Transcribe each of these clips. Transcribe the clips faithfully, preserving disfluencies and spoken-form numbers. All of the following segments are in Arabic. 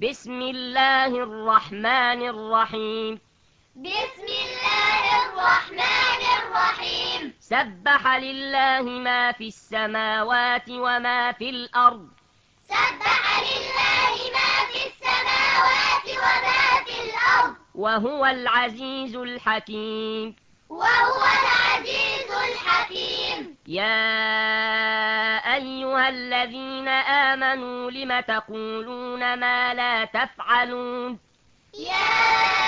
بسم الله الرحمن الرحيم بسم الله الرحمن الرحيم سبح لله ما في السماوات وما في الأرض سبح لله ما في السماوات وما في الأرض وهو العزيز الحكيم وهو العزيز الحكيم يا أيها الذين آمنوا لم تقولون ما لا تفعلون يا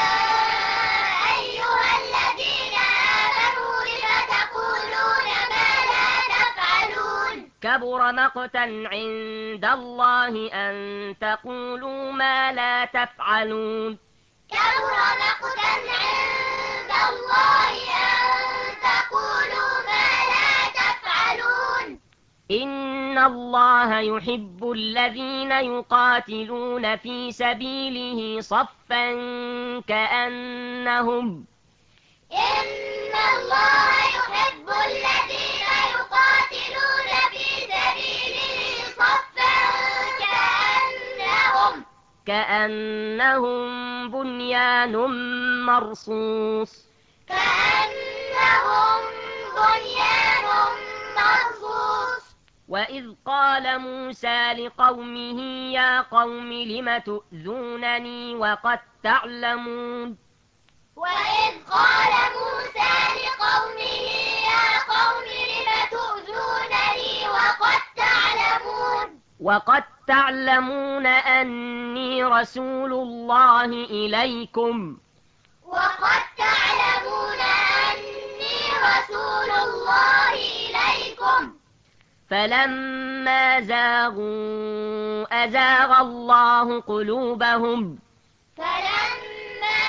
أيها الذين آمنوا لم تقولون ما لا تفعلون كبر مقتا عند الله أن تقولوا ما لا تفعلون كبر مقتا عند الله أن تقولوا ما لا تفعلون إن الله يحب الذين يقاتلون في سبيله صفا كأنهم إن الله يحب الذين يقاتلون في سبيله صفا كأنهم كأنهم بنيان مرصوص كأنهم بنيان مرصوص وإذ قال موسى لقومه يا قوم لم تؤذونني وقد تعلمون وإذ قال موسى لقومه يا قوم لم تؤذونني وقد تعلمون وقد تعلمون أني رسول الله إليكم وقد تعلمون أني رسول الله إليكم فلما زاغوا أزاغ الله قلوبهم فلما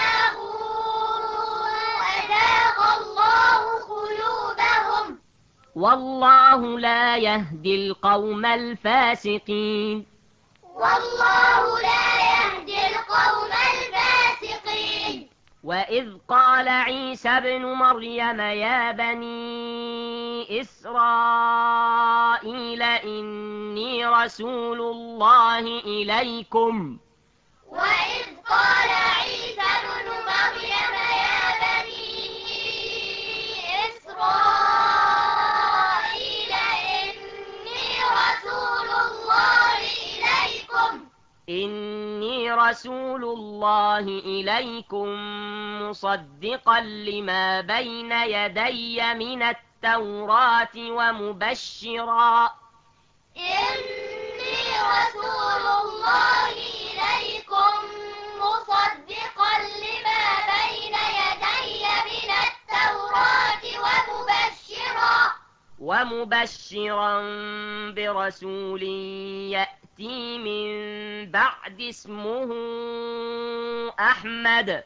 زاغوا أزاغ الله قلوبهم والله لا يهدي القوم الفاسقين والله لا يهدي القوم الفاسقين وإذ قال عيسى ابن مريم يا بني إسرائيل إني رسول الله إليكم وإذ قال عيسى ابن مريم يا بني إسرائيل إني رسول الله إليكم إني رسول الله إليكم مصدقا لما بين يدي من التوراة ومبشرا إني رسول الله إليكم مصدقا لما بين يدي من التوراة ومبشرا ومبشرا برسول يأتي من بعد اسمه أحمد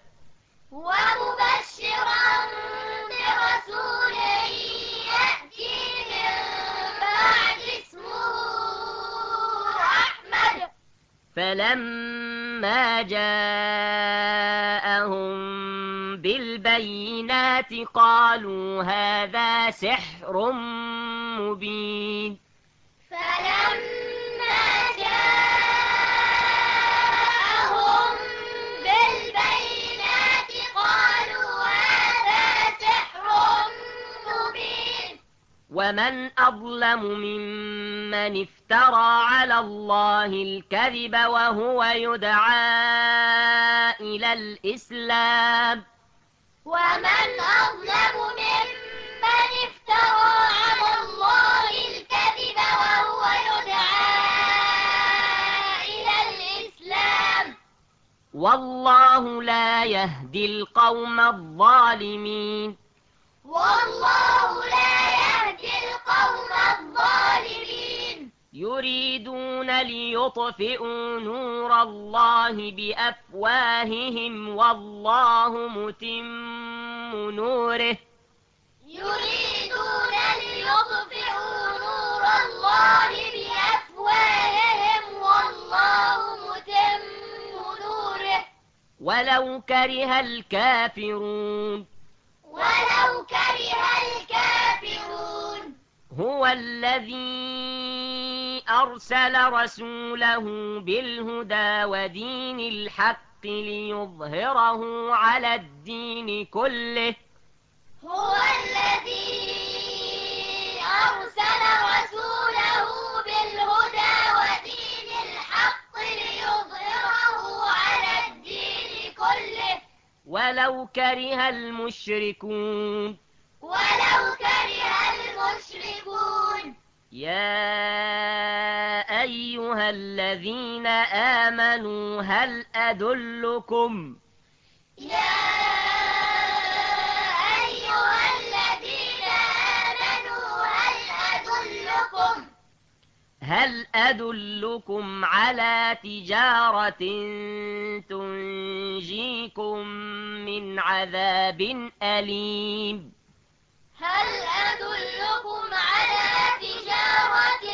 ومبشرا برسول يأتي من بعد اسمه أحمد فلما جاءهم بالبينات قالوا هذا سحر مبين فلما جاءهم بالبينات قالوا هذا سحر مبين ومن أظلم ممن افترى على الله الكذب وهو يدعى إلى الإسلام ومن أظلم ممن افترى على الله الكذب وهو يدعى إلى الإسلام والله لا يهدي القوم الظالمين والله لا يهدي القوم الظالمين يريدون ليطفئوا نور الله بأفواههم والله متم نوره يريدون ليطفئوا نور الله بأفواههم والله متم نوره ولو كره الكافرون ولو كره الكافرون هو الذي أرسل رسوله بالهدى ودين الحق ليظهره على الدين كله هو الذي أرسل رسوله بالهدى ودين الحق ليظهره على الدين كله ولو كره المشركون ولو كره المشركون. يا أيها الذين آمنوا هل أدلكم يا أيها الذين آمنوا هل أدلكم هل أدلكم على تجارة تنجيكم من عذاب أليم هل أدلكم على تجارة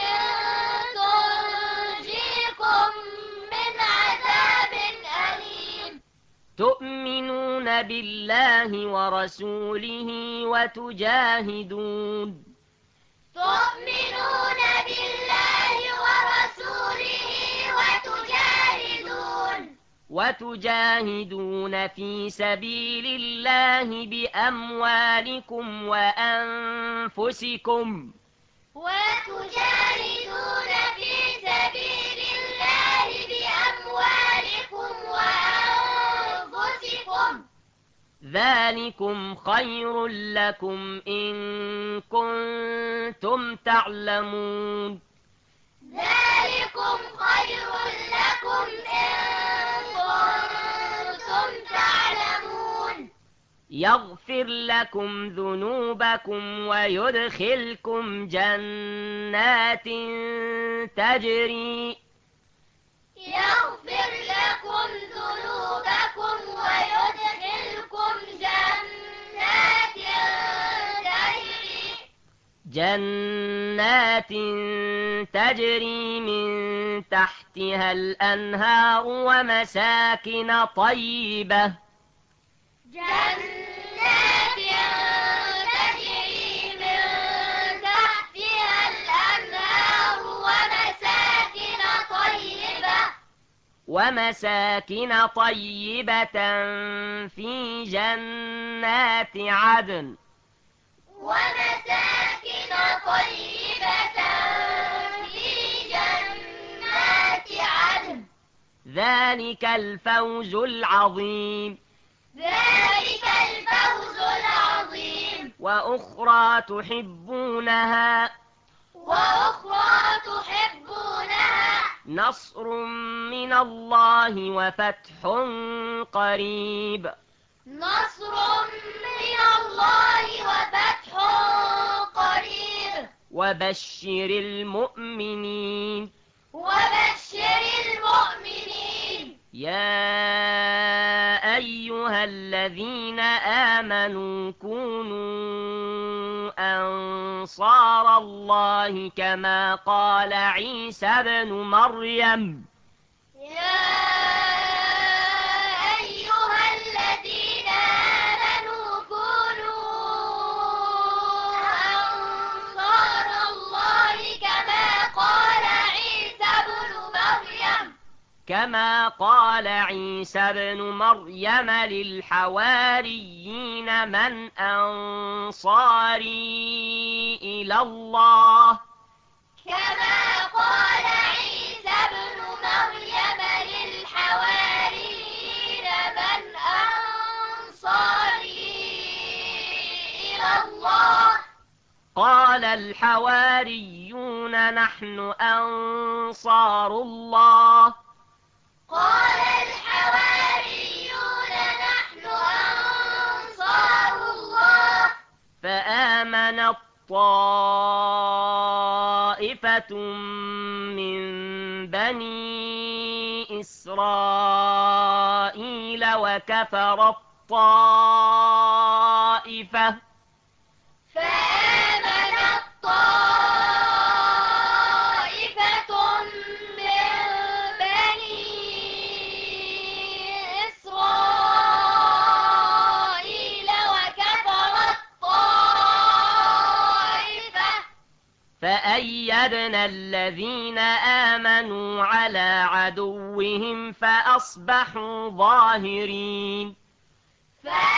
تنجيكم من عذاب أليم تؤمنون بالله ورسوله وتجاهدون تؤمنون بالله ورسوله وتجاهدون وتجاهدون في سبيل الله بأموالكم وأنفسكم وتجاهدون في سبيل الله بأموالكم وأنفسكم ذلكم خير لكم إن كنتم تعلمون ذلكم خير لكم إن كنتم تعلمون يغفر لكم ذنوبكم ويدخلكم جنات تجري يغفر لكم ذنوبكم ويدخلكم جنات تجري جنات تجري من تحتها الأنهار ومساكن طيبة جنات تجري من تحتها الأنهار ومساكن طيبة ومساكن طيبة في جنات عدن ومساكن طيبة في جنات عدن ذلك الفوز العظيم ذلك الفوز العظيم وأخرى تحبونها وأخرى تحبونها نصر من الله وفتح قريب نصر من الله وفتح قريب وبشر المؤمنين وبشر المؤمنين. يا أيها الذين آمنوا كونوا أنصار الله كما قال عيسى ابن مريم يا أيها الذين آمنوا كونوا أنصار الله كما قال عيسى ابن مريم كما قال عيسى ابن مريم للحواريين من أنصاري إلى الله كما قال عيسى ابن مريم للحواريين من أنصاري إلى الله قال الحواريون نحن أنصار الله قال الحواريون نحن أنصار الله فآمنت طائفة من بني إسرائيل وكفرت طائفة فآمنت طائفة من بني إسرائيل وكفرت طائفة فأيدنا فأعرضنا الذين آمنوا على عدوهم فأصبحوا ظاهرين. فأعرضنا